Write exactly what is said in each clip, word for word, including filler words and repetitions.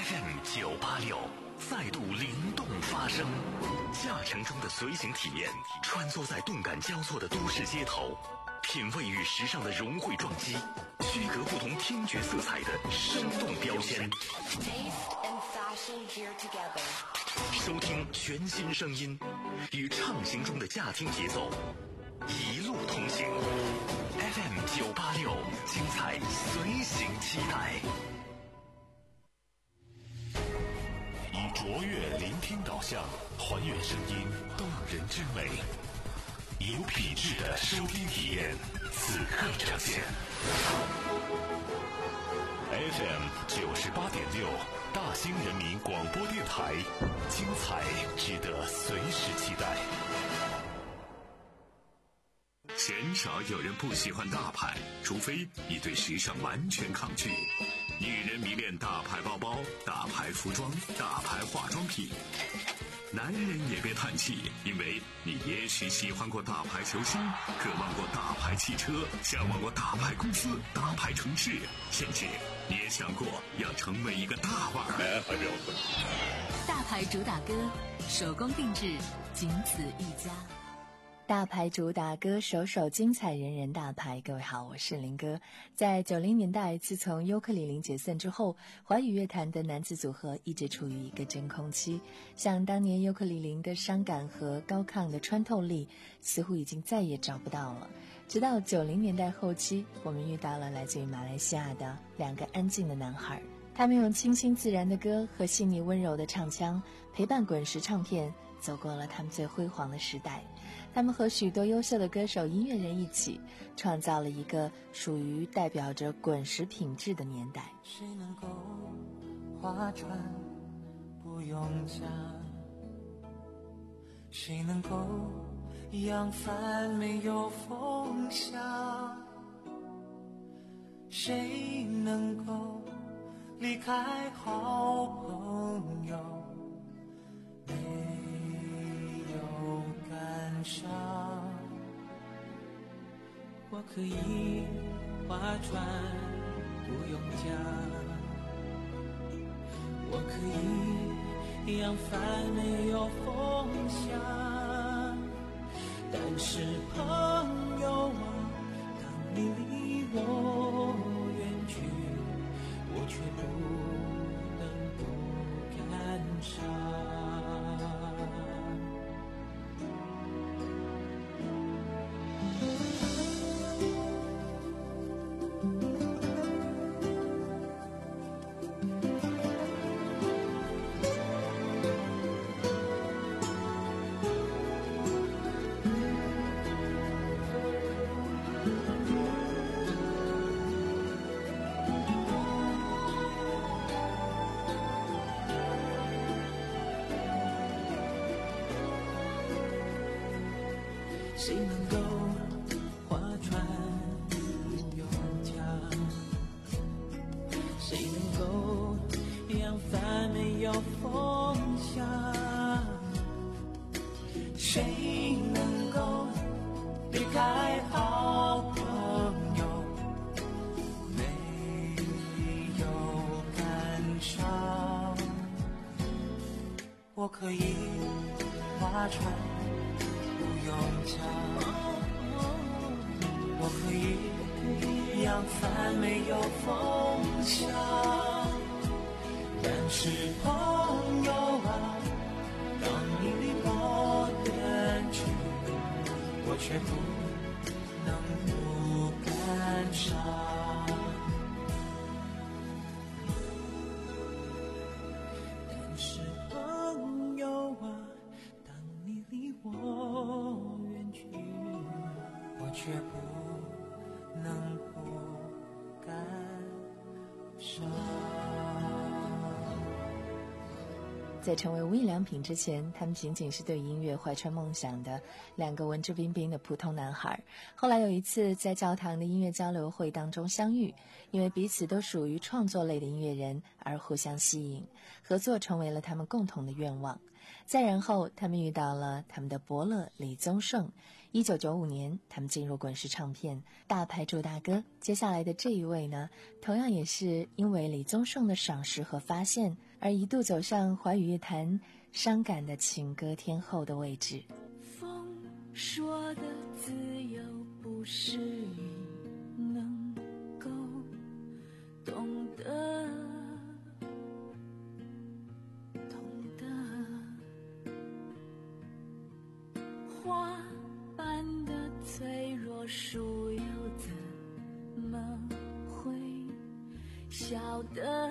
F M 九八六再度灵动发声，驾乘中的随行体验，穿梭在动感交错的都市街头，品味与时尚的融汇撞击，区隔不同听觉色彩的生动标签。收听全新声音，与畅行中的驾听节奏，一路同行。F M 九八六，精彩随行期待。以卓越聆听导向，还原声音动人之美，有品质的收听体验，此刻呈现。F M 九十八点六，大兴人民广播电台，精彩值得随时期待。鲜少有人不喜欢大牌，除非你对时尚完全抗拒。女人迷恋大牌包包、大牌服装、大牌化妆品。男人也别叹气，因为你也许喜欢过大牌球星，渴望过大牌汽车，向往过大牌公司、大牌城市，甚至你也想过要成为一个大腕儿。哎，还没有。 大牌主打歌，手工定制，仅此一家。 大牌主打歌，首首精彩，人人大牌。各位好，我是林哥。在九零年代，自从尤克里里解散之后，华语乐坛的男子组合一直处于一个真空期。像当年尤克里里的伤感和高亢的穿透力，似乎已经再也找不到了。直到九零年代后期，我们遇到了来自于马来西亚的两个安静的男孩，他们用清新自然的歌和细腻温柔的唱腔，陪伴滚石唱片走过了他们最辉煌的时代。他们和许多优秀的歌手、音乐人一起，创造了一个属于代表着滚石品质的年代。 谁能够划船不用桨？谁能够扬帆没有风向？谁能够离开好朋友没有感伤？我可以划船不用桨，我可以扬帆没有风向，但是朋友啊，当你离我远去，我却不能不感伤。谁能够划船不用桨？谁能够扬帆没有风向？谁能够离开好朋友没有感伤？我可以划船不用桨，我可以扬帆没有风向，但是朋友啊，当你离我远去，我却不能不感伤。但是朋友啊，我远去，我却不能不感伤。 在成为无印良品之前，他们仅仅是对音乐怀揣梦想的两个文质彬彬的普通男孩。后来有一次在教堂的音乐交流会当中相遇，因为彼此都属于创作类的音乐人而互相吸引，合作成为了他们共同的愿望。再然后他们遇到了他们的伯乐李宗盛， 一九九五年，他们进入滚石唱片，大牌主打歌。接下来的这一位呢，同样也是因为李宗盛的赏识和发现，而一度走上华语乐坛伤感的情歌天后的位置。 风说的自由不是你能够懂得，懂得花般的脆弱，树又怎么会晓得？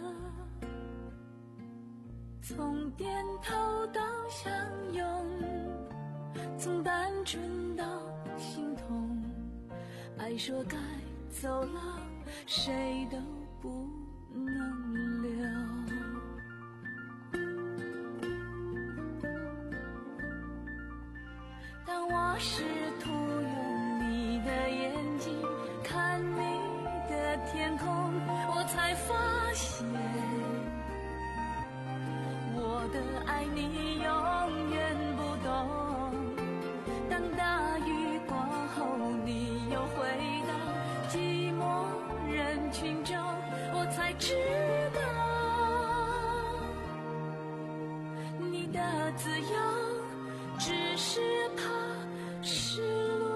从点头到相拥，从单纯到心痛，爱说该走了，谁都不能留。当我试图用你的眼睛看你的天空，我才发现我的爱你永远不懂。当大雨过后你又回到寂寞人群中，我才知道你的自由只是怕失落。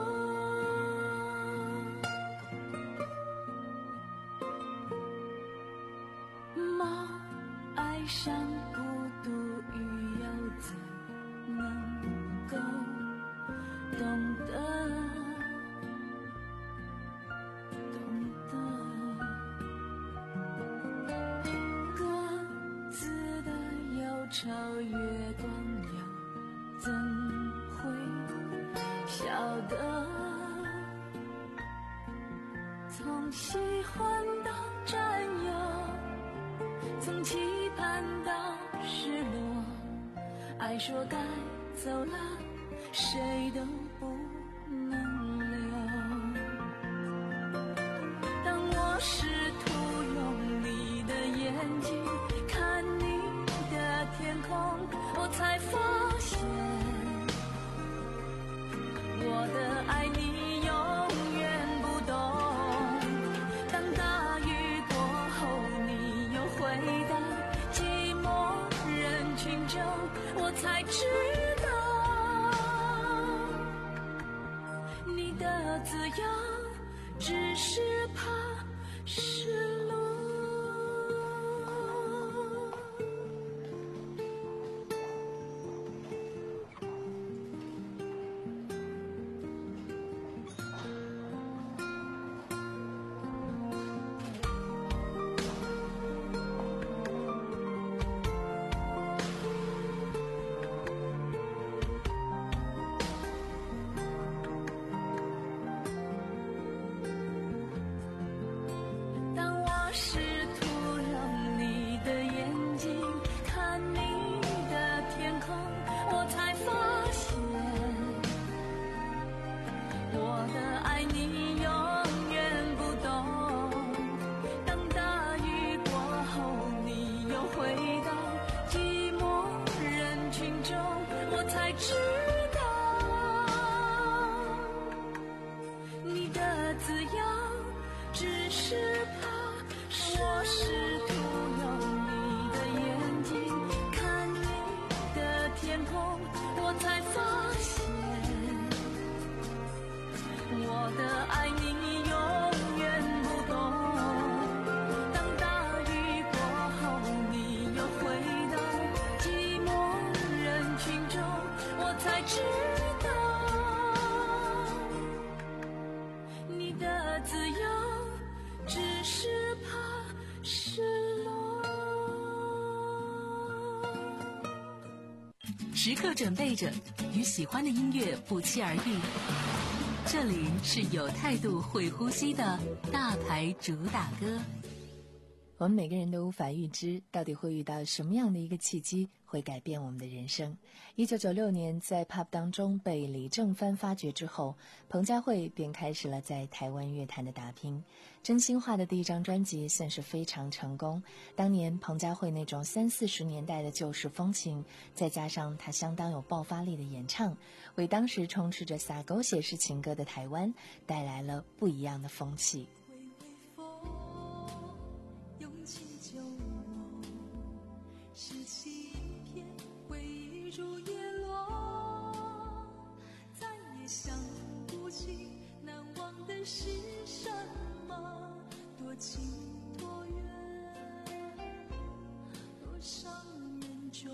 猫爱上孤独，鱼又怎能够懂得，懂得各自的忧愁，月光又怎会晓得？从喜欢到占有，从期盼到失落，爱说该走了，谁都不能留。当我试图用你的眼睛看你的天空，我才发现我的爱你永远不懂。当大雨过后你又回到寂寞人群中，我才知道你的自由只是怕失落。试图用你的眼睛看你的天空，我才发现我的爱你永远不懂。当大雨过后你又回到寂寞人群中，我才知道你的自由只是怕。我试图用你的眼睛看你的天空，我才发现我的爱你永远不懂。当大雨过后你又回到寂寞人群中，我才知道你的自由只是怕失落。 时刻准备着，与喜欢的音乐不期而遇。这里是有态度、会呼吸的大牌主打歌。 我们每个人都无法预知到底会遇到什么样的一个契机会改变我们的人生。一九九六年在 Pop 当中被李正帆发掘之后，彭佳慧便开始了在台湾乐坛的打拼。真心话的第一张专辑算是非常成功，当年彭佳慧那种三四十年代的旧式风情，再加上她相当有爆发力的演唱，为当时充斥着洒狗血式情歌的台湾带来了不一样的风气。 拾起一片回忆如叶落，再也想不起难忘的是什么，多近多远，多伤人重。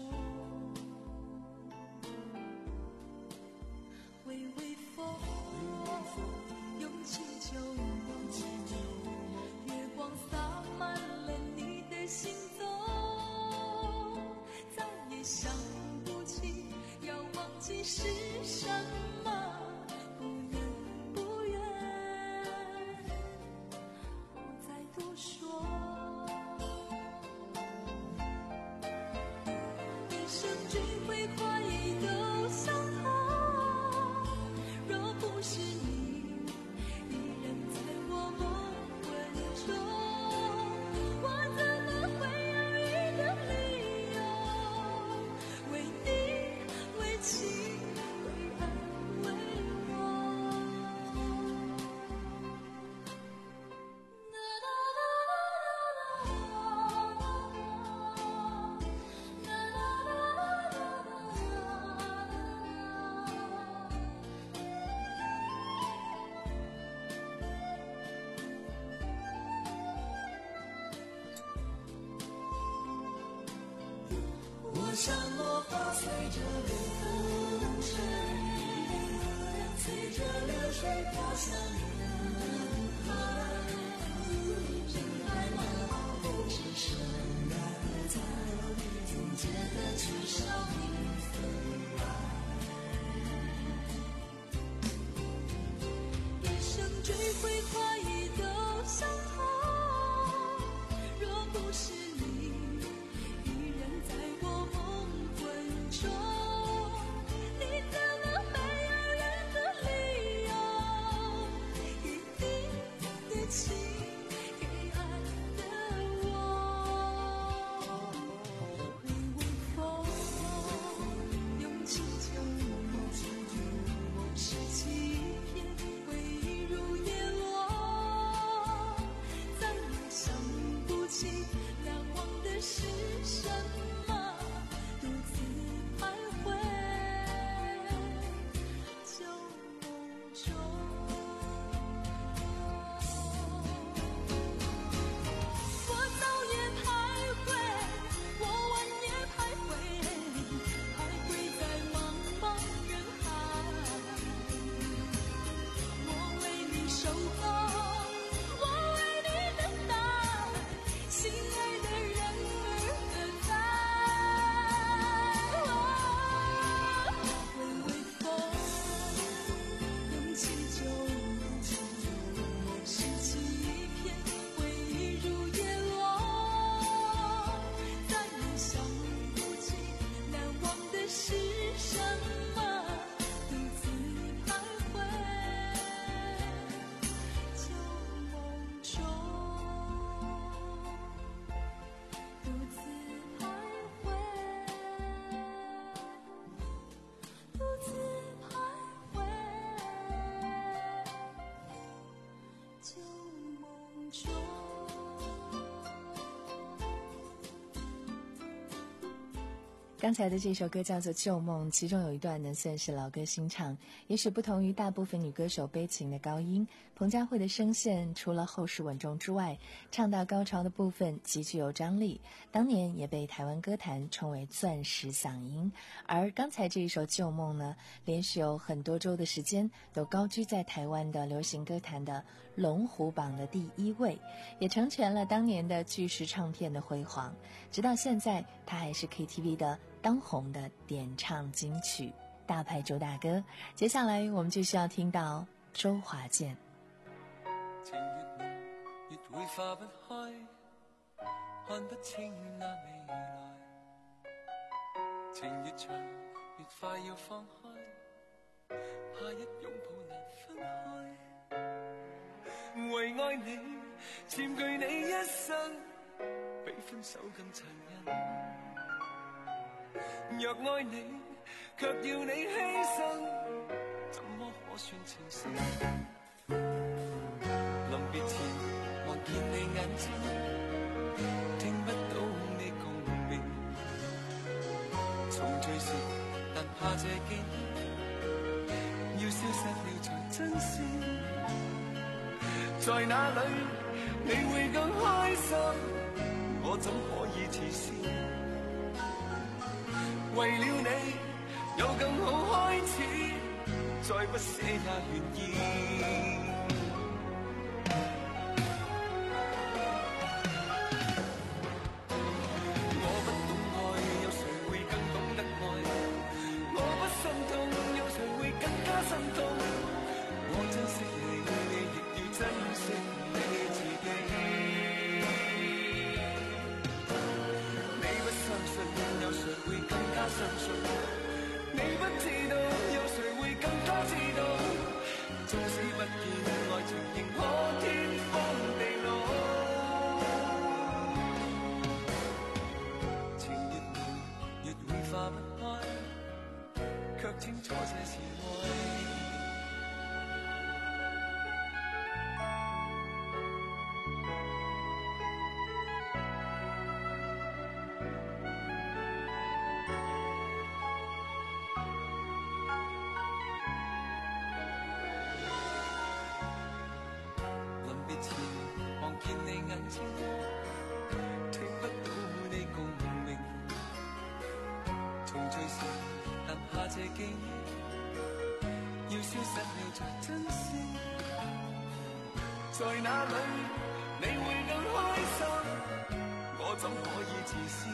微微风，涌起旧梦，月光洒满了你的行踪，想不起要忘记是什么，不远不远，不再多说。一生追悔怀疑都相同，若不是你依然在我梦魂中，我怎么会有一个理由为你为情为爱为我。我像魔法随着流水，随着流水飘向人海，人海茫茫不只剩爱在，总觉得缺少一份爱。一生追悔怀疑都相同，若不是你依然在我梦魂中，你怎么没有缘的理由，一定的情给爱的我。微微风，涌起旧梦，拾起一片回忆如叶落，再也想不起难忘的是什么，独自徘徊旧梦中。我早也徘徊，我晚也徘徊，徘徊在茫茫人海。我为你守候，我为你等待，心爱的人儿何在？微微风，涌起旧梦，拾起一片回忆如叶落，再也想不起难忘的是什么，独自徘徊旧梦中，独自徘徊，独自徘徊旧梦中。 刚才的这首歌叫做《旧梦》，其中有一段呢算是老歌新唱。也许不同于大部分女歌手悲情的高音，彭佳慧的声线除了厚实稳重之外，唱到高潮的部分极具有张力，当年也被台湾歌坛称为钻石嗓音。而刚才这一首《旧梦》呢，连续有很多周的时间都高居在台湾的流行歌坛的龙虎榜的第一位，也成全了当年的巨石唱片的辉煌。直到现在，它还是 K T V 的当红的点唱金曲，大牌主打歌。接下来我们就需要听到周华健。 情越濃越會化不開， 看不清那未來，情越長越快要放開，怕一擁抱難分開。為愛你佔據你一生，比分手更殘忍。若愛你卻要你犧牲，怎麼可算情深？臨別前望見你眼睛，聽不到你共鳴。重聚時但怕這記憶要消失了才珍惜。在哪裏你會更開心？我怎可以自私？為了你有更好開始，再不捨也願意。我不懂愛，有誰會更懂得愛？我不心痛，有誰會更加心痛？我珍惜你，你亦要珍惜你自己。你不相信，有誰會更加相信？你不知道，有誰會更加知道？縱使不見愛情，仍可天荒地老。情越濃，越會化不開，卻清楚這是愛。見你眼睛，聽不到你共鳴。重聚時，但怕這記憶要消失了才珍惜。在哪裏你會更開心？我怎可以自私？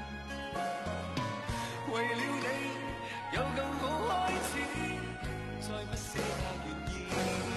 為了你有更好開始，再不捨也願意。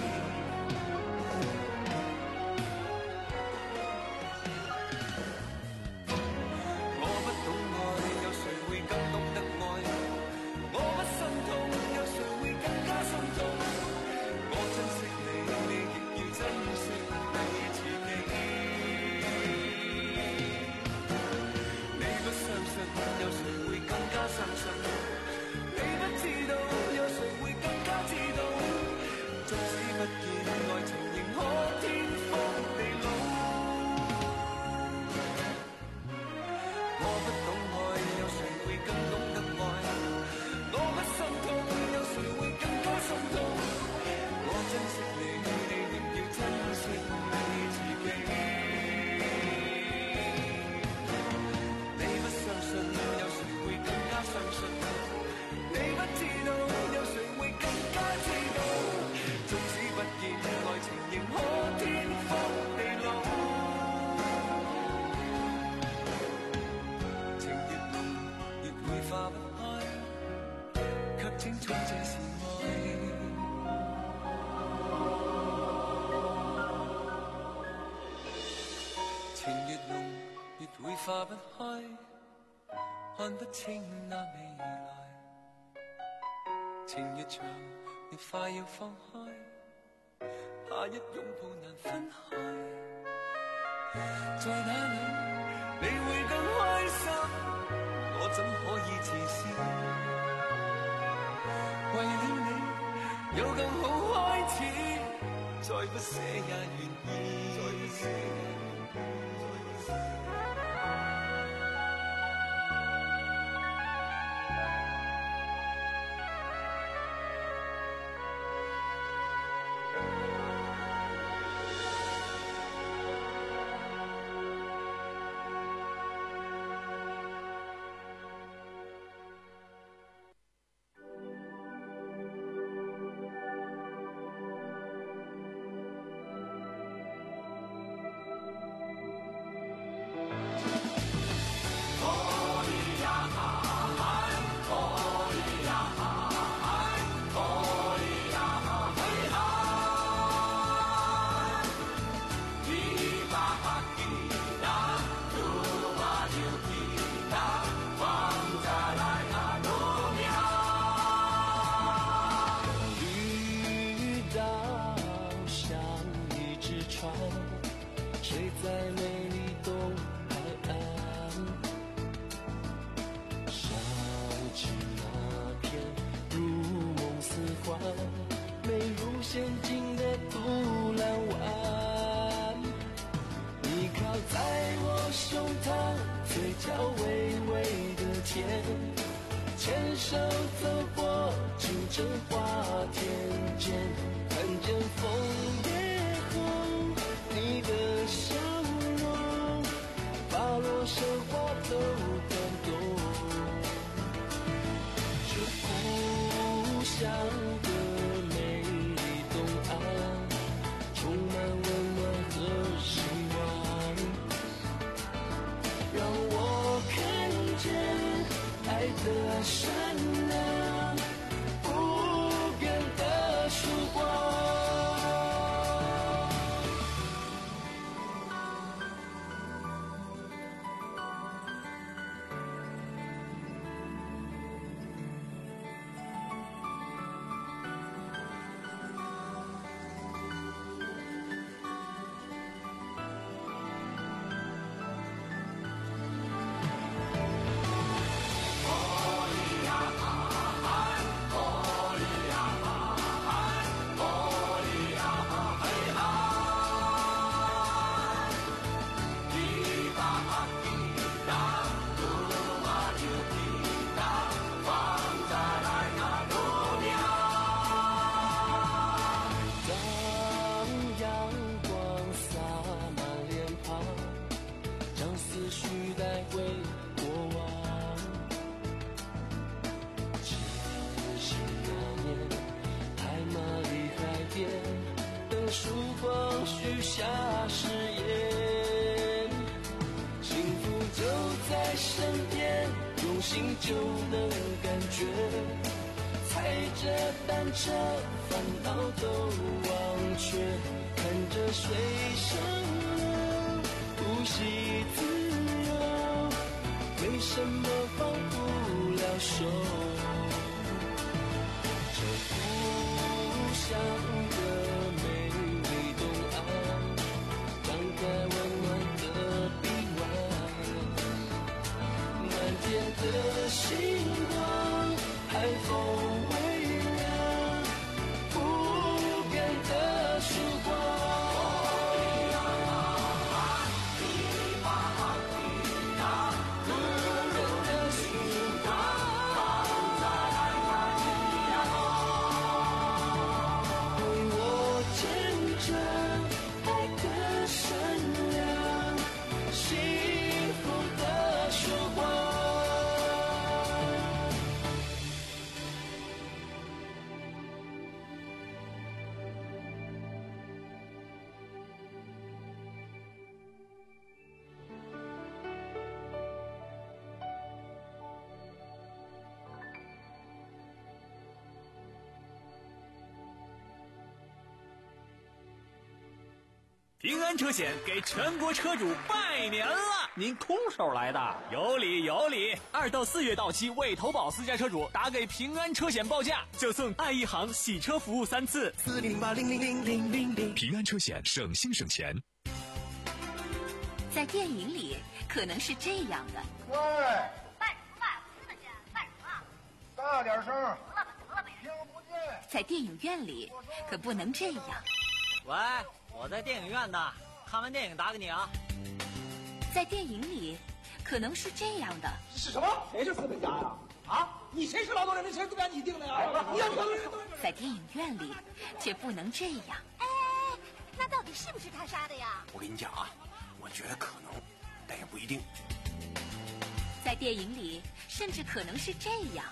有誰會更加相信？你不知道，有誰會更加知道？縱使不見愛情，仍可天荒地老。我不懂愛，有誰會更懂得愛？我不心痛，有誰會更加心痛？我珍惜你，你亦要珍惜你自己。相信你不知道，有誰會更加知道？縱使不見愛情，仍可天荒地老。情越濃，越會化不開，卻清楚這是愛。情越濃，越會化不開，看不清那未來，情越長越快要放開，怕一擁抱難分開。在哪裏你會更開心？我怎可以自私？為了你有更好開始，再不捨也願意。再不捨嘴角微微的甜，牵手走过清晨花田间，看见枫叶红，你的笑容把落生花都感动。这故乡的美丽东岸，充满温暖和希望，让我看见爱的善良，不变的曙光。曙光许下誓言，幸福就在身边，用心就能感觉，踩着单车烦恼都忘却，看着水上流呼吸自由，没什么放不了手。这故乡的的星光，海风微凉，不变的曙光。 平安车险给全国车主拜年了！ 您空手来的？ 有理有理！二到四月到期未投保私家车主打给平安车险报价，就送爱一行洗车服务三次。 四零八零零零零零零。 平安车险省心省钱。 在电影里可能是这样的。 喂， 干什么？听得见？干什么？ 大点声。 得了吧，得了呗。 听不见。 在电影院里可不能这样。 喂，我在电影院呢，看完电影打给你啊。 在电影里可能是这样的。 是什么？谁是资本家呀？啊，你谁是劳动人民？谁是资本家？你定的呀？你要在电影院里却不能这样。 哎，那到底是不是他杀的呀？ 我跟你讲啊，我觉得可能，但也不一定。 在电影里甚至可能是这样。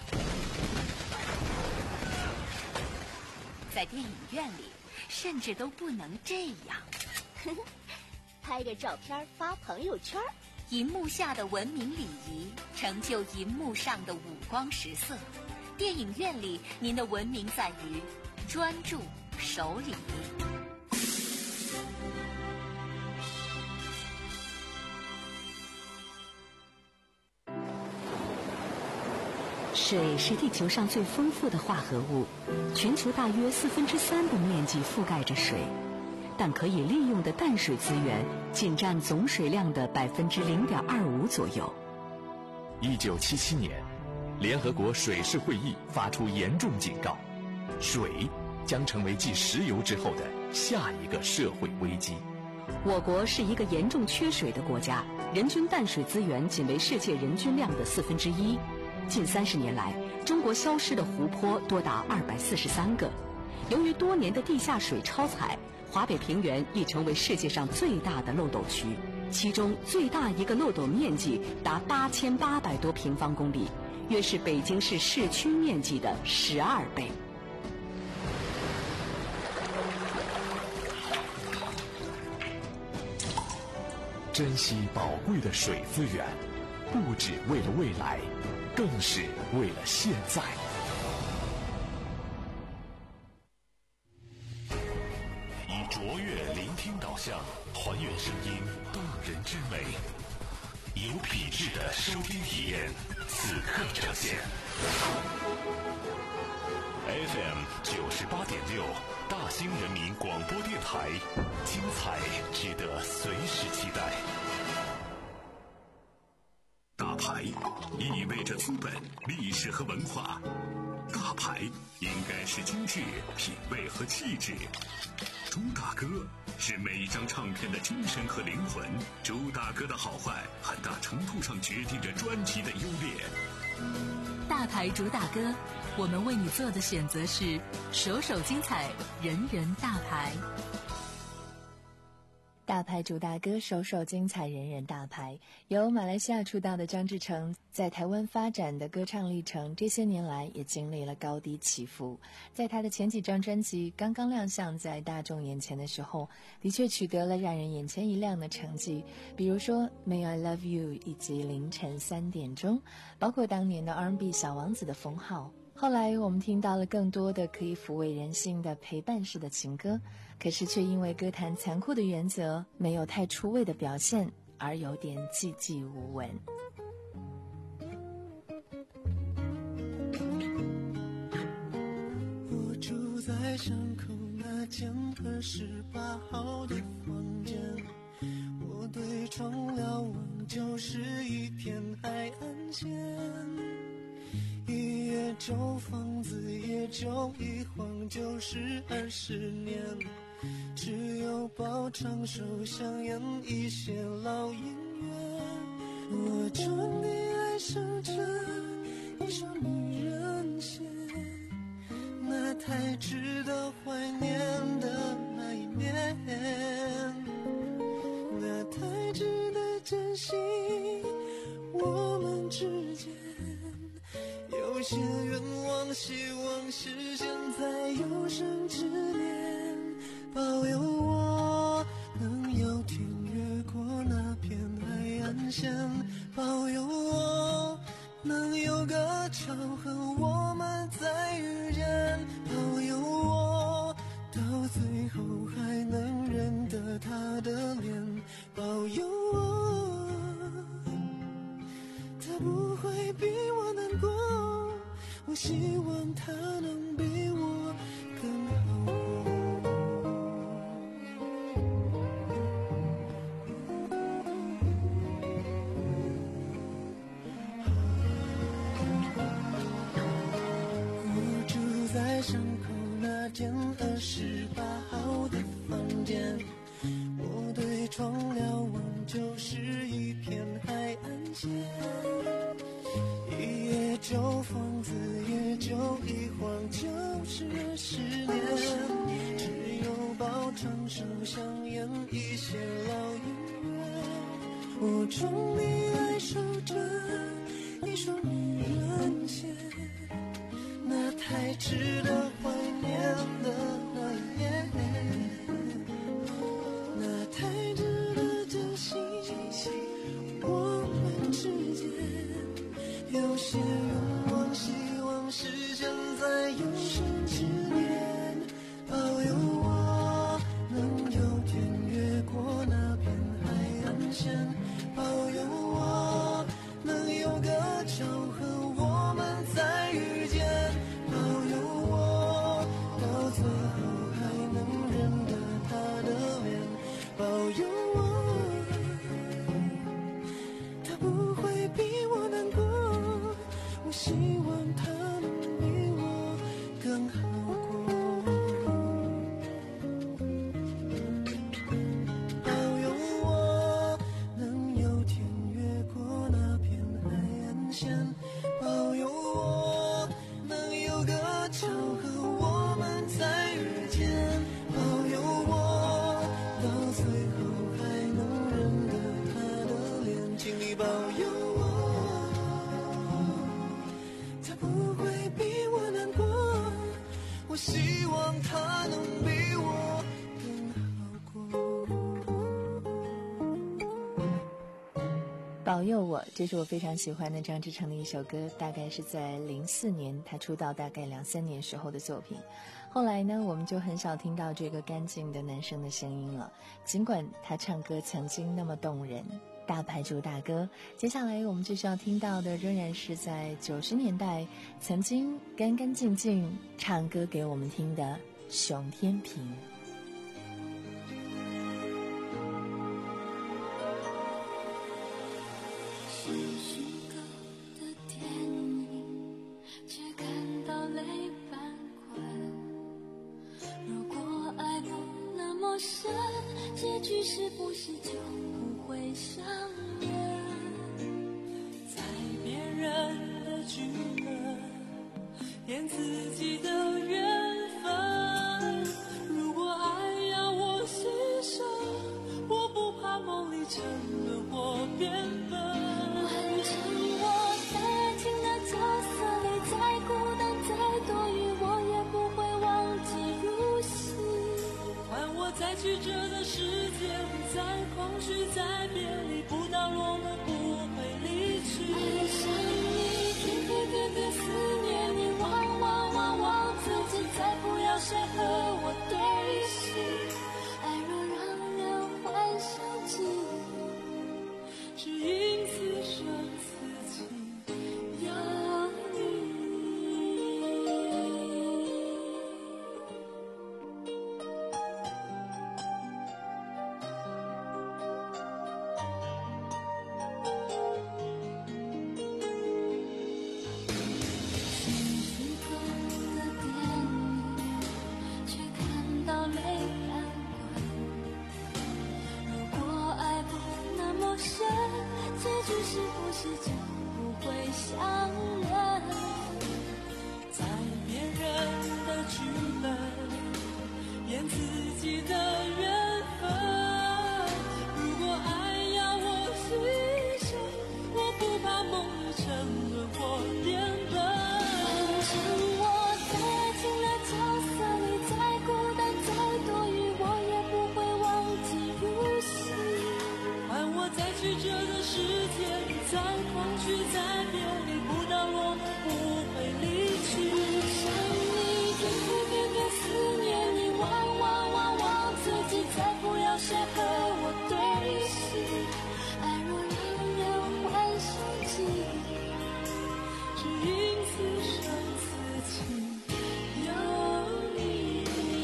在电影院里甚至都不能这样。 拍个照片发朋友圈。 银幕下的文明礼仪成就银幕上的五光十色。电影院里您的文明在于专注守礼。 水是地球上最丰富的化合物，全球大约四分之三的面积覆盖着水，但可以利用的淡水资源仅占总水量的百分之零点二五左右。 一九七七年，联合国水事会议发出严重警告，水将成为继石油之后的下一个社会危机。 我国是一个严重缺水的国家，人均淡水资源仅为世界人均量的四分之一。近三十年来，中国消失的湖泊多达二百四十三个。由于多年的地下水超采，华北平原已成为世界上最大的漏斗区，其中最大一个漏斗面积达八千八百多平方公里，约是北京市市区面积的十二倍。 珍惜宝贵的水资源，不只为了未来，更是为了现在。 以卓越聆听导向，还原声音动人之美，有品质的收听体验，此刻呈现。F M 九十八点六，大兴人民广播电台，精彩值得随时期待。大牌意味着资本、历史和文化，大牌应该是精致、品味和气质。朱大哥是每一张唱片的精神和灵魂，朱大哥的好坏很大程度上决定着专辑的优劣。 大牌主打歌，我们为你做的选择是首首精彩，人人大牌。 大牌主打歌，首首精彩，人人大牌。由马来西亚出道的张智成，在台湾发展的歌唱历程，这些年来也经历了高低起伏。在他的前几张专辑刚刚亮相在大众眼前的时候，的确取得了让人眼前一亮的成绩，比如说《May I Love You》以及《凌晨三点钟》，包括当年的 R and B 小王子的封号。后来我们听到了更多的可以抚慰人心的陪伴式的情歌，可是却因为歌坛残酷的原则，没有太出位的表现，而有点寂寂无闻。 我住在巷口那间二十八号的房间，我对窗瞭望，就是一片海岸线。一夜旧房子也就一晃就是二十年，只有包场手香烟一些老姻缘。我终于爱上这一双女人鞋，那太值得怀念的那一面，那太值得珍惜我们之间。有些愿望希望实现在有生之年，保佑我能有天越过那片海岸线，保佑我能有个巧合我们再遇见，保佑我到最后还能认得她的脸，保佑我她不会比我难过，我希望他能比我更好我住在巷口那间二十八号的房间，我对窗瞭望，就是一片海岸线。一夜旧房子也就一晃就是二十年，只有包场手香烟一些老姻缘。我终于爱上这一双女人鞋，那太值得怀念的那一夜，那太值得珍惜我们之间。有些愿望希望实现在有生之年，保佑我能有天越过那片海岸线，保佑我能有个巧合我们再遇见，保佑我到最后还能认得她的脸，保佑我她不会比我难过，我希保佑我，他不会比我难过，我希望他能比我更好过。 保佑我，这是我非常喜欢的张志成的一首歌，大概是在零四年他出道大概两三年时候的作品。后来呢，我们就很少听到这个干净的男生的声音了，尽管他唱歌曾经那么动人。大牌主打歌，接下来我们就是要听到的仍然是在九十年代曾经干干净净唱歌给我们听的熊天平。 结局是不是就不会相认？ 在别人的剧本演自己的缘分，如果爱要我牺牲，我不怕梦里沉沦或变笨， 换成我在爱情的角色里，再孤单再多余，我也不会忘记入戏， 换我再曲折的世界里，再空虚再别离，不到落幕不会离去。 爱上你，天天天天思念你，忘忘忘忘自己，再不要谁和我对戏。爱若让人幻想记忆， 只因此生此情有你。 是不是就不会相认？ 在别人的剧本演自己的缘分，如果爱要我牺牲，我不怕梦里沉沦或变笨， 换成我在爱情的角色里，再孤单再多余，我也不会忘记入戏， 换我在曲折的世界里，再空虚再别离，不到落幕不会离去。 爱上你，天天天天思念你，忘忘忘忘自己，再不要谁和我对戏。爱若让人幻想记忆， 只因此生此情有你。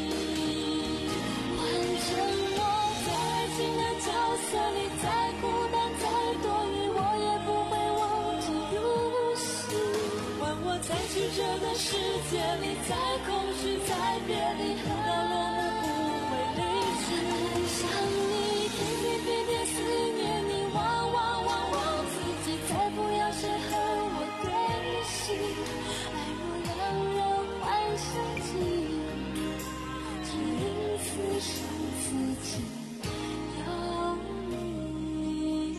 换成我在爱情的角色里，再孤单再多余，我也不会忘记入戏， 换我在曲折的世界里，再空虚再别离，不到落幕不会离去。 爱上你，天天天天思念你，忘忘忘忘自己，再不要谁和我对戏。爱若让人幻想记忆，只因此生此情有你。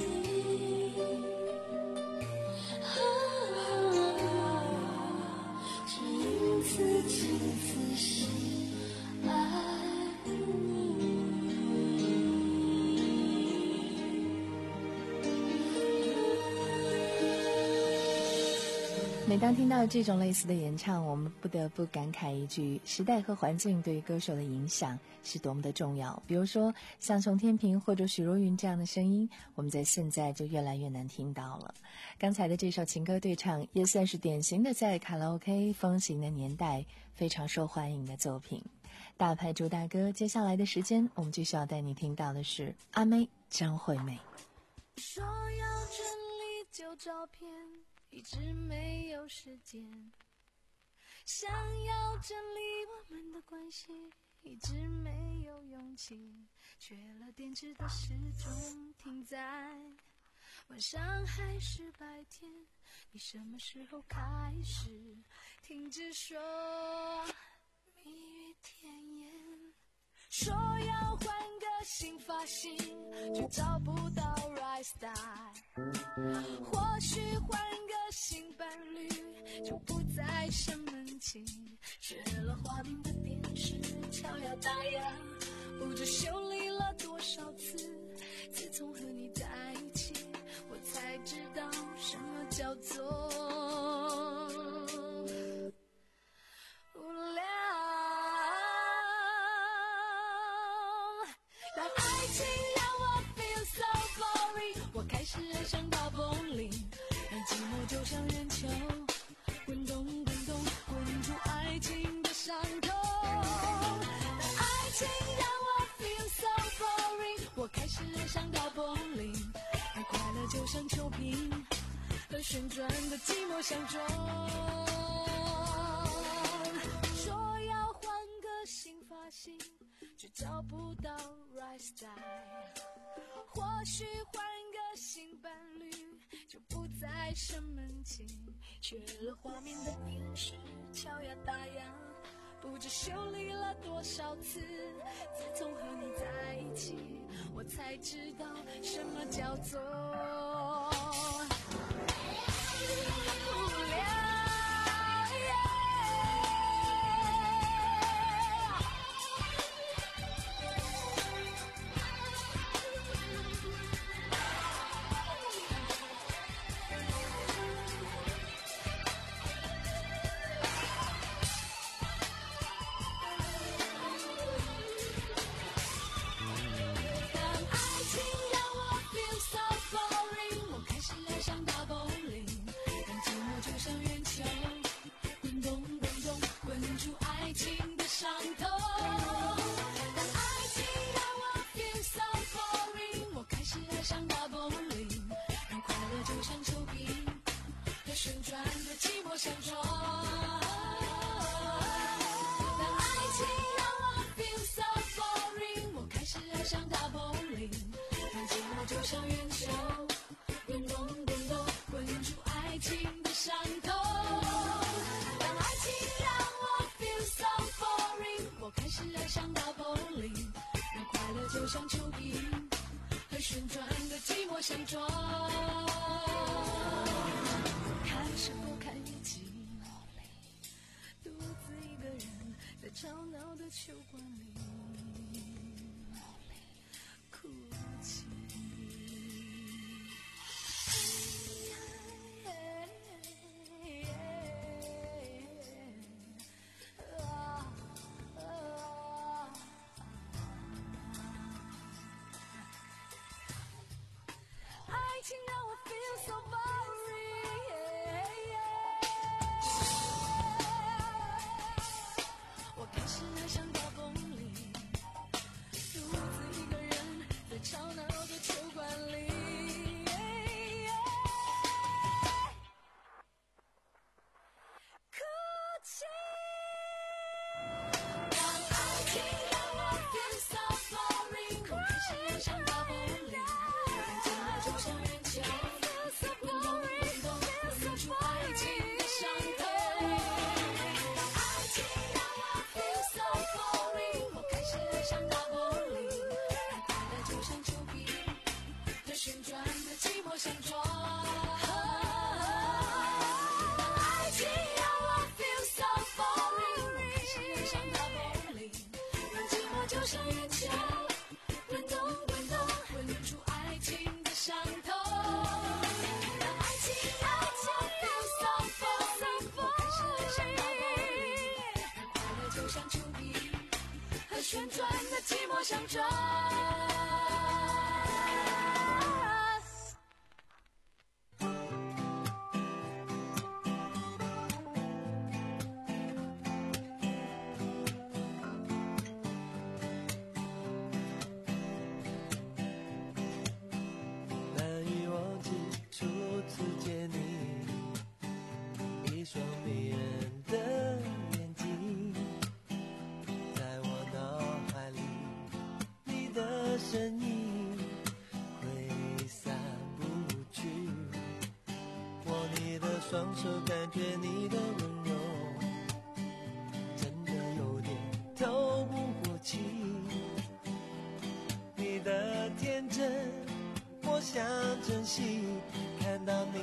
只因此情此事爱你。 每当听到这种类似的演唱，我们不得不感慨一句，时代和环境对于歌手的影响是多么的重要。比如说像熊天平或者许茹芸这样的声音，我们在现在就越来越难听到了。刚才的这首情歌对唱也算是典型的在卡拉 OK 风行的年代非常受欢迎的作品。大牌主打歌，接下来的时间我们就需要带你听到的是阿妹张惠妹。 说要整理旧照片，一直没有时间，想要整理我们的关系，一直没有勇气，缺了电池的时钟停在晚上还是白天，你什么时候开始停止说蜜语甜言？说要换个新发型，却找不到 right style。或许换个新伴侣，就不再生闷气。学了花瓶的电视，敲呀打呀，不知修理了多少次。自从和你在一起，我才知道什么叫做无聊。当爱情让我 feel so boring， 我开始爱上大风铃，让寂寞就像圆球，滚动滚动滚出爱情的伤口。当爱情让我 feel so boring， 我开始爱上大风铃，而快乐就像球瓶和旋转的寂寞相撞。说要换个新发型，却找不到 right style。 或许换个新伴侣，就不再生闷气。缺了画面的电视，敲呀打呀，不知修理了多少次。自从和你在一起，我才知道什么叫做无聊。相撞，当爱情让我 feel so boring， 我开始爱上大风铃，让寂寞就像圆球，滚动滚动滚出爱情的伤口。当爱情让我 feel so boring， 我开始爱上大风铃，让快乐就像球瓶和旋转的寂寞相撞。看什么看日记，独自一个人在吵闹的球馆里哭泣。爱情让我 feel so boring， 我开始爱上大风铃，独自一个人在吵闹的球馆里哭泣。当爱情让我 feel so boring， 我开始爱上大风铃，让寂寞就像圆球，滚动滚动滚出爱情的伤口。当爱情让我 feel so boring， 我开始爱上大风铃，让快乐就像球瓶和旋转的寂寞相撞。当爱情让我 feel so boring， 我开始爱上大风铃，让寂寞就像圆球，滚动滚动滚出爱情的伤头。当爱情让我 feel so boring， 我开始爱上大风铃，让快乐就像球瓶和旋转的寂寞相撞。 难以忘记初次见你，一双迷人的眼睛，在我脑海里，你的身影挥散不去。握你的双手，感觉你的温柔，真的有点透不过气。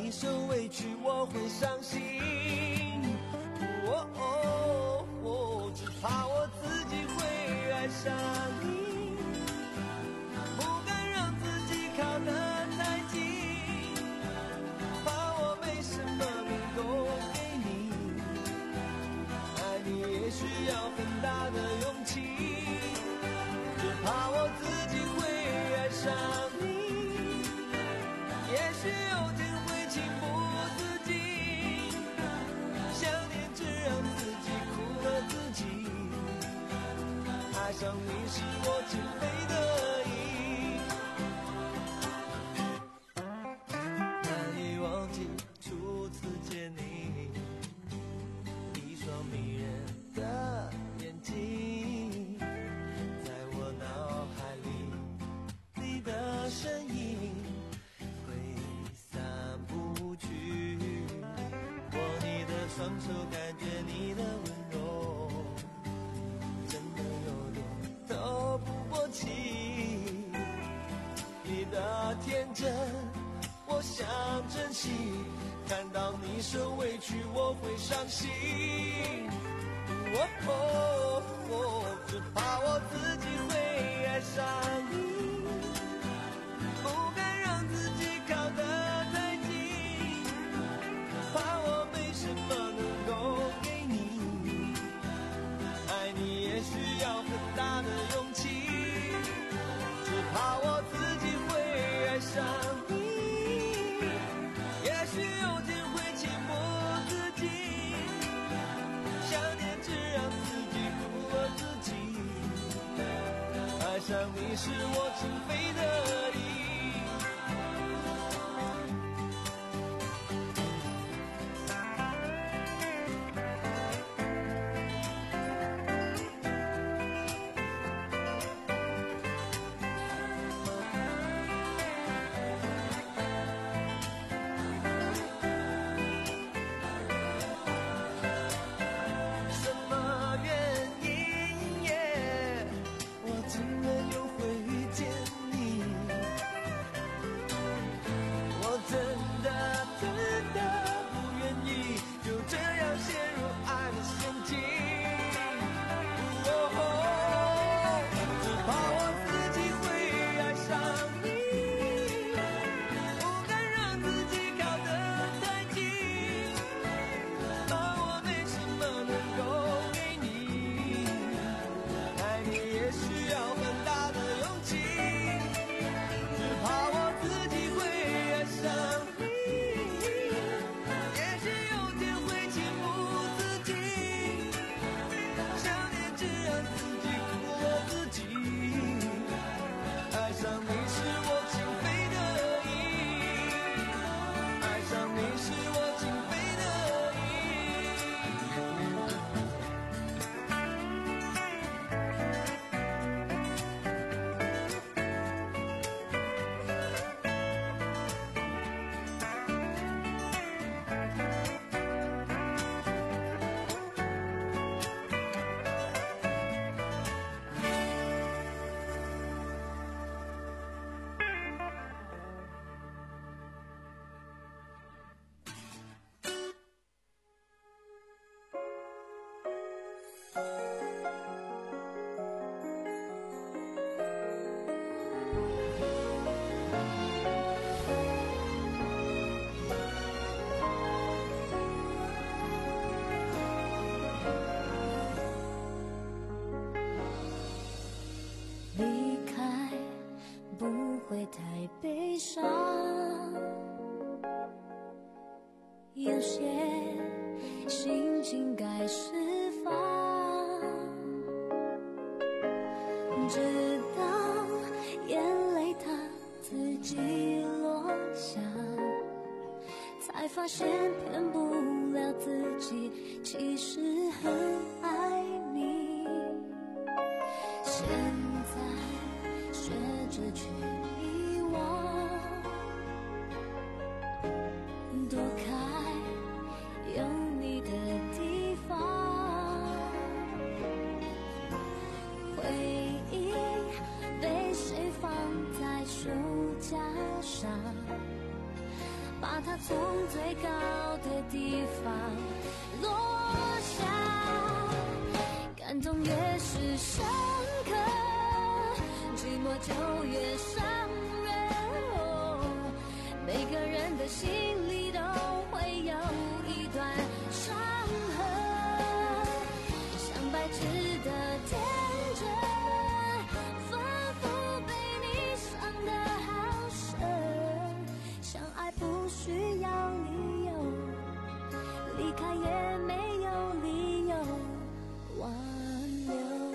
你受委屈我会伤心，哦哦哦，只怕我自己会爱上你，不敢让自己靠得太近，怕我没什么能够给你，爱你也需要很大的勇气，只怕我自己会爱上你，也许有天会情不自禁，想念只让自己苦了自己，爱上你是我情非得已，难以忘记初次见你，一双迷人的眼睛，在我脑海里你的身影双手感觉你的温柔，真的有点透不过气，你的天真我想珍惜，看到你受委屈我会伤心，哦哦哦，只怕我自己会爱上你，不敢让自己靠得太近，怕我没什么能够给你，爱你也需要很大的勇气，只怕我自己会爱上你，也许有天会情不自禁，想念只让自己苦了自己，爱上你是我情非得已。 太悲伤，有些心情该释放，直到眼泪它自己落下，才发现骗不了自己，其实很爱你。现在学着去遗忘，躲开有你的地方，回忆被谁放在书架上， 把它从最高的地方落下，感动越是深刻，寂寞就越伤人。哦，每个人的心里都会有一段伤痕，像白纸的天真，反复被你伤得好深。相爱不需要理由，离开也没有理由挽留。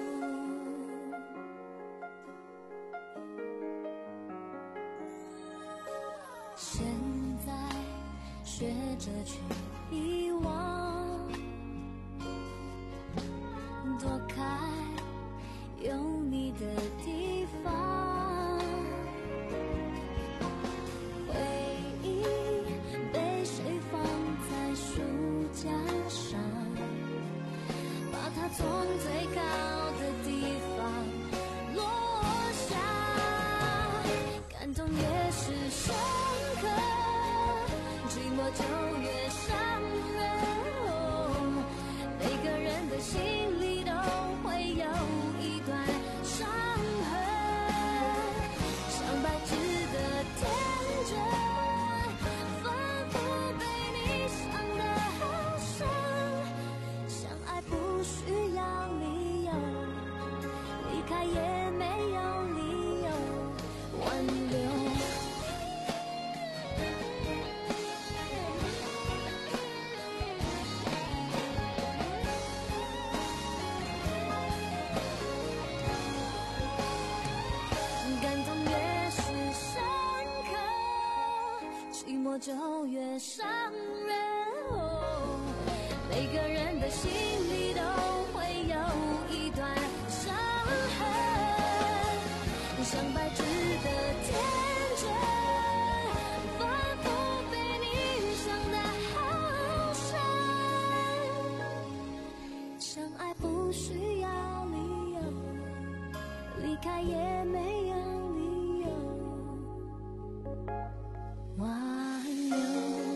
现在学着去遗忘，躲开有你的地方，回忆被谁放在书架上，把它从最高的地方落下，感动越是深刻，寂寞就越伤人。哦，每个人的心里都会有一段伤痕，像白纸的天真，反复被你伤得好深。相爱不需要理由，离开也没有理由挽留。感动越是深刻，寂寞就越伤人。哦，每个人的心里都会有一段伤痕，像白纸的天真，反复被你伤得好深。相爱不需要理由，离开也没有理由挽留。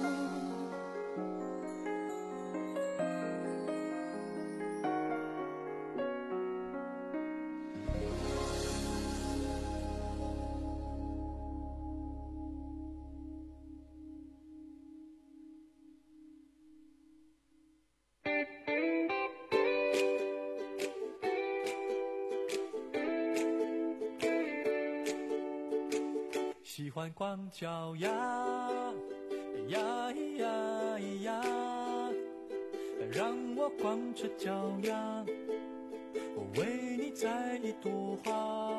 喜欢光脚丫呀呀呀，让我光着脚丫，我为你摘一朵花。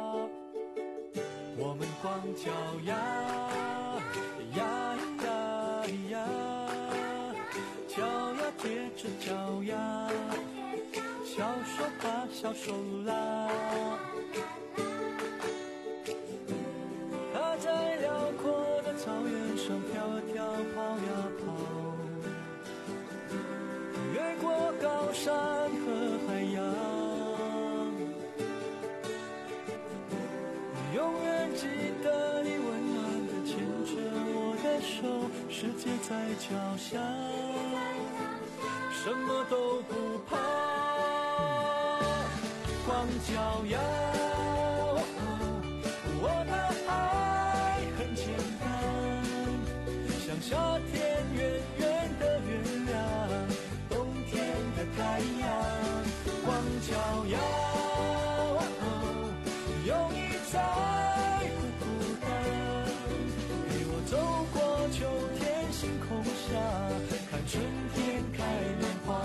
我们光脚丫呀呀呀，脚丫贴着脚丫，小手把小手拉。它在辽阔的草原上跳啊跳，跑呀跑，越过高山和海洋，永远记得你温暖的牵着我的手，世界在脚下，什么都不怕，光脚丫。我的爱很简单，像夏天圆圆的月亮，冬天的太阳，光脚丫，有你在不孤单，陪我走过秋天星空下，看春天开莲花。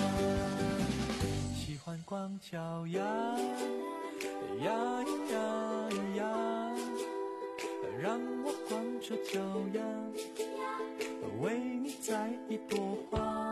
喜欢光脚丫呀呀呀，让我光着脚丫，为你摘一朵花。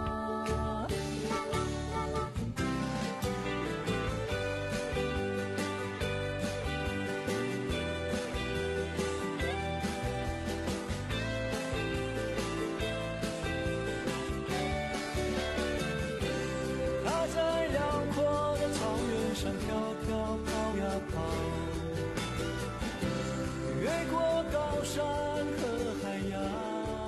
它在辽阔的草原上跳跳跑呀跑，越过高山和海洋。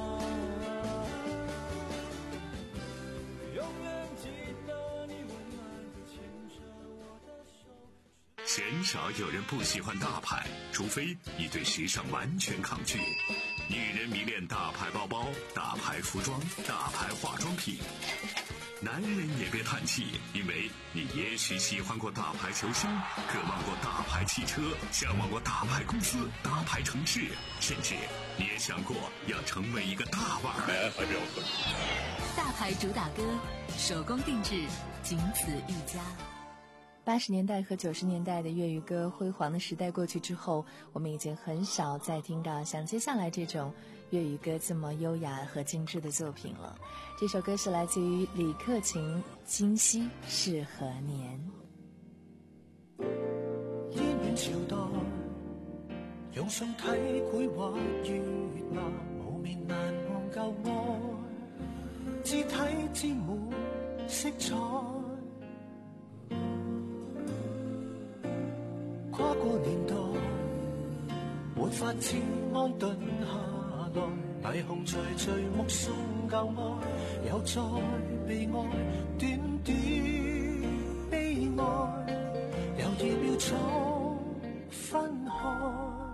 鲜少有人不喜欢大牌，除非你对时尚完全抗拒。女人迷恋大牌包包、大牌服装、大牌化妆品。男人也别叹气，因为你也许喜欢过大牌球星，渴望过大牌汽车，向往过大牌公司、大牌城市，甚至你也想过要成为一个大腕儿。 大牌主打歌，手工定制，仅此一家。 八十年代和九十年代的粤语歌辉煌的时代过去之后，我们已经很少再听到像接下来这种粤语歌这么优雅和精致的作品了。这首歌是来自于李克勤《今夕是何年》。 煙遠朝代，用信體繪畫月南，無眠難忘舊愛，肢體沾滿色彩。跨過年代，沒法子安頓下來，霓虹徐徐目送舊愛，又再被愛，短短悲哀，猶豫秒速分開。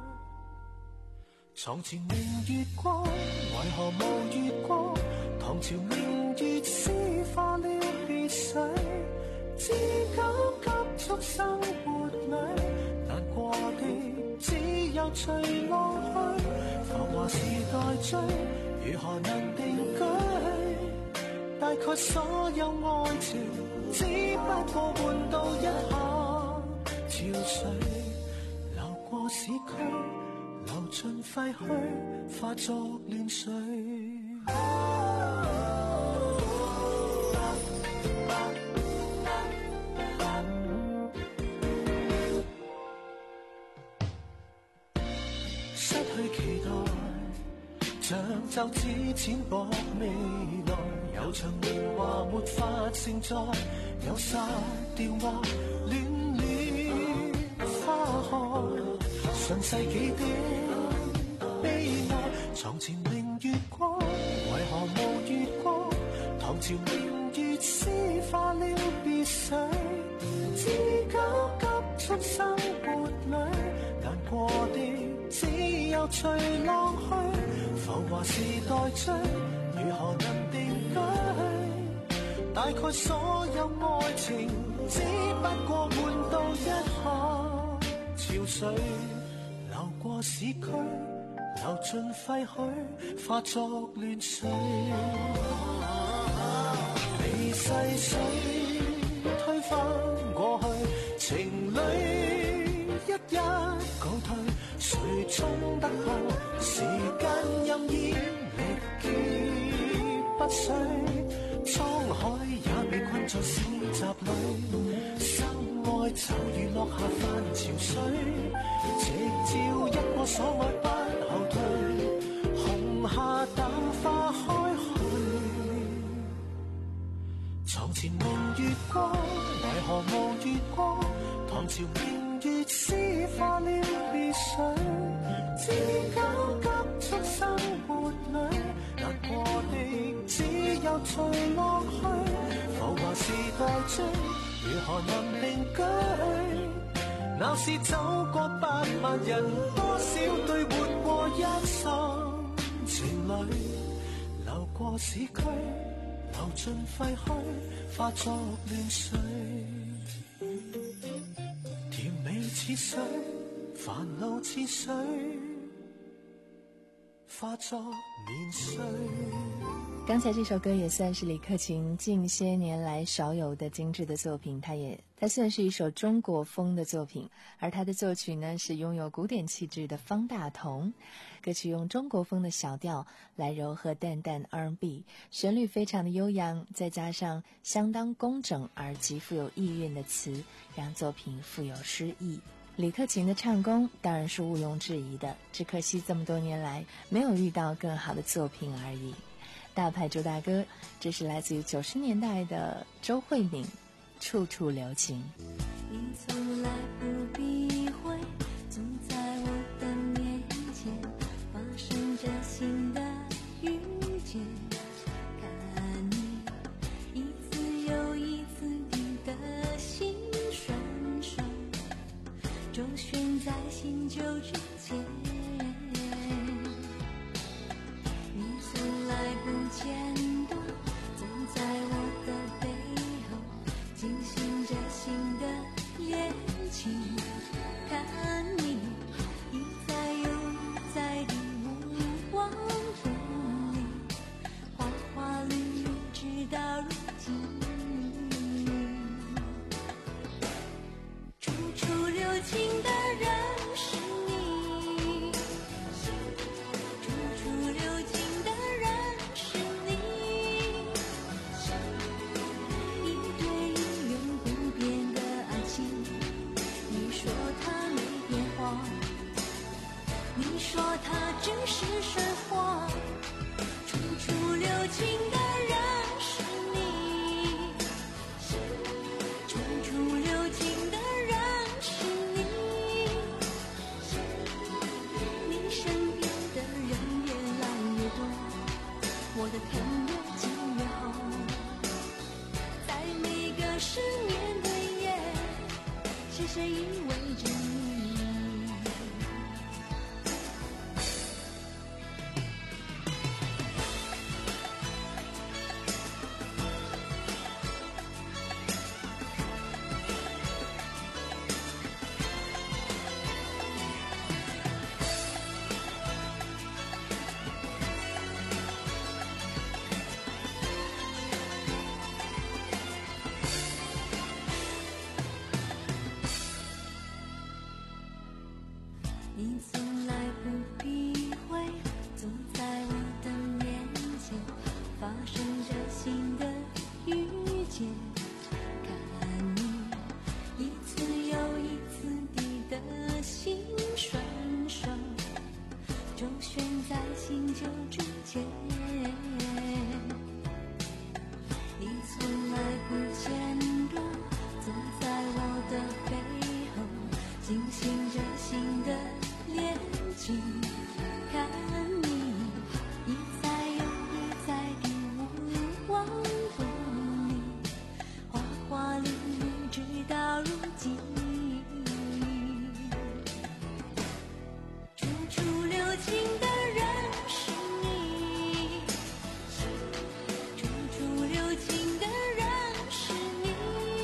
床前明月光，為何無月光？唐朝明月詩化了別緒，知交急速生活裏。難過的只有隨浪去，浮華時代追，如何能定居？大概所有愛情，只不過換到一下潮水，流過市區，流盡廢墟，化作亂水。像皺紙淺薄未來，有場年華沒法承載，有沙雕畫戀戀花開，上世紀的悲哀。床前明月光，為何無月光？唐朝明月詩化了別緒，知交急速生活裏，難過的只有隨浪去。浮華時代追，如何能定居？大概所有愛情，只不過換到一下潮水，流過市區，流盡廢墟，化作亂水。被逝水推翻過去，情侶一一告退，誰衝得過時間任意力竭不衰，滄海也被困在市集裏，生愛就如落下泛潮水，夕照一過所愛不後退，紅霞淡化開去。床前明月光，為何無月光？唐朝明月詩化了別緒，知交急速生活裏，難過的只有隨浪去。浮華時代追，如何能定居？鬧市走過百萬人，多少對活過一生情侶，流過市區，流盡廢墟，化作亂水。甜美似水，煩惱似水，化作年歲。 刚才这首歌也算是李克勤近些年来少有的精致的作品，它也它算是一首中国风的作品，而它的作曲呢是拥有古典气质的方大同。歌曲用中国风的小调来柔和淡淡 R and B， 旋律非常的悠扬，再加上相当工整而极富有意蕴的词，让作品富有诗意。李克勤的唱功当然是毋庸置疑的，只可惜这么多年来没有遇到更好的作品而已。大牌主打歌，这是来自于九十年代的周慧敏，《处处留情》。 你从来不避讳，总在我的面前发生着新的遇见，看你一次又一次地的心酸酸， 前的，总在我的背后进行着新的恋情。看你一再又一再地无往不利，花花绿绿直到如今。处处留情的人是你，处处留情的人是你，一对一永不变的爱情。你说它没变化，你说它只是神话。处处留情的人是你，处处留情的人是你，你身边的人越来越多，我的疼越近越好。在每个失眠的夜，是谁依偎着你？你从来不避讳，总在我的面前发生着新的遇见。看你一次又一次地的心酸手，周旋在新旧之间。你从来不间断，总在我的背后进行着新的恋情。看你一再又一再地无往不利，花花绿绿直到如今。处处留情的人是你，处处留情的人是你，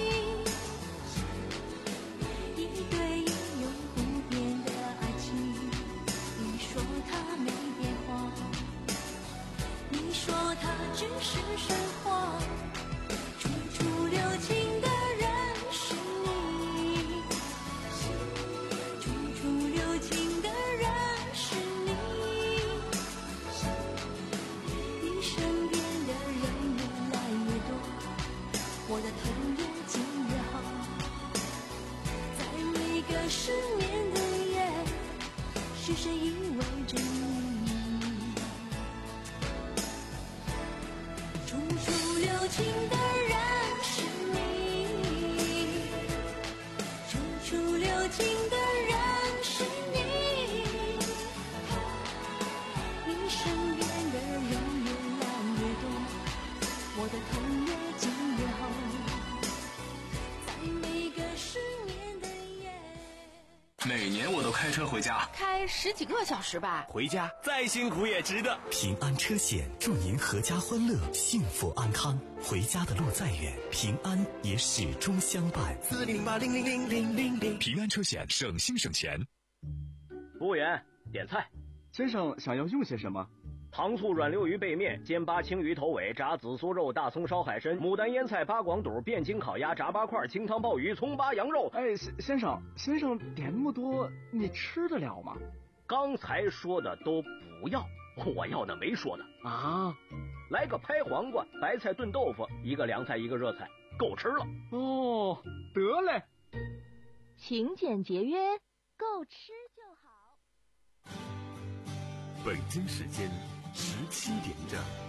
一对一永不变的爱情。你说它没变化，你说它只是神话。处处留情的人是你，处处留情的人是你，你身边的人越来越多，我的疼越近越好。在每个失眠的夜，是谁依偎着你？处处留情的人是你，处处留情的人是你，你身边的人越来越多，我的疼越近越好。在每个失眠的夜， 每年我都开车回家， 开十几个小时吧， 回家再辛苦也值得。 平安车险祝您阖家欢乐，幸福安康。回家的路再远，平安也始终相伴。 四零八零零零零零零， 平安车险，省心省钱。 服务员，点菜。 先生想要用些什么？ 糖醋软溜鱼背面、煎八青鱼头尾、炸紫苏肉、大葱烧海参、牡丹腌菜、八广肚、汴京烤鸭、炸八块、清汤鲍鱼、葱八羊肉。 哎，先生，先生点那么多，你吃得了吗？ 刚才说的都不要，我要的没说的啊。 来个拍黄瓜、白菜炖豆腐，一个凉菜一个热菜，够吃了。 哦，得嘞。 勤俭节约，够吃就好。 北京时间十七点整。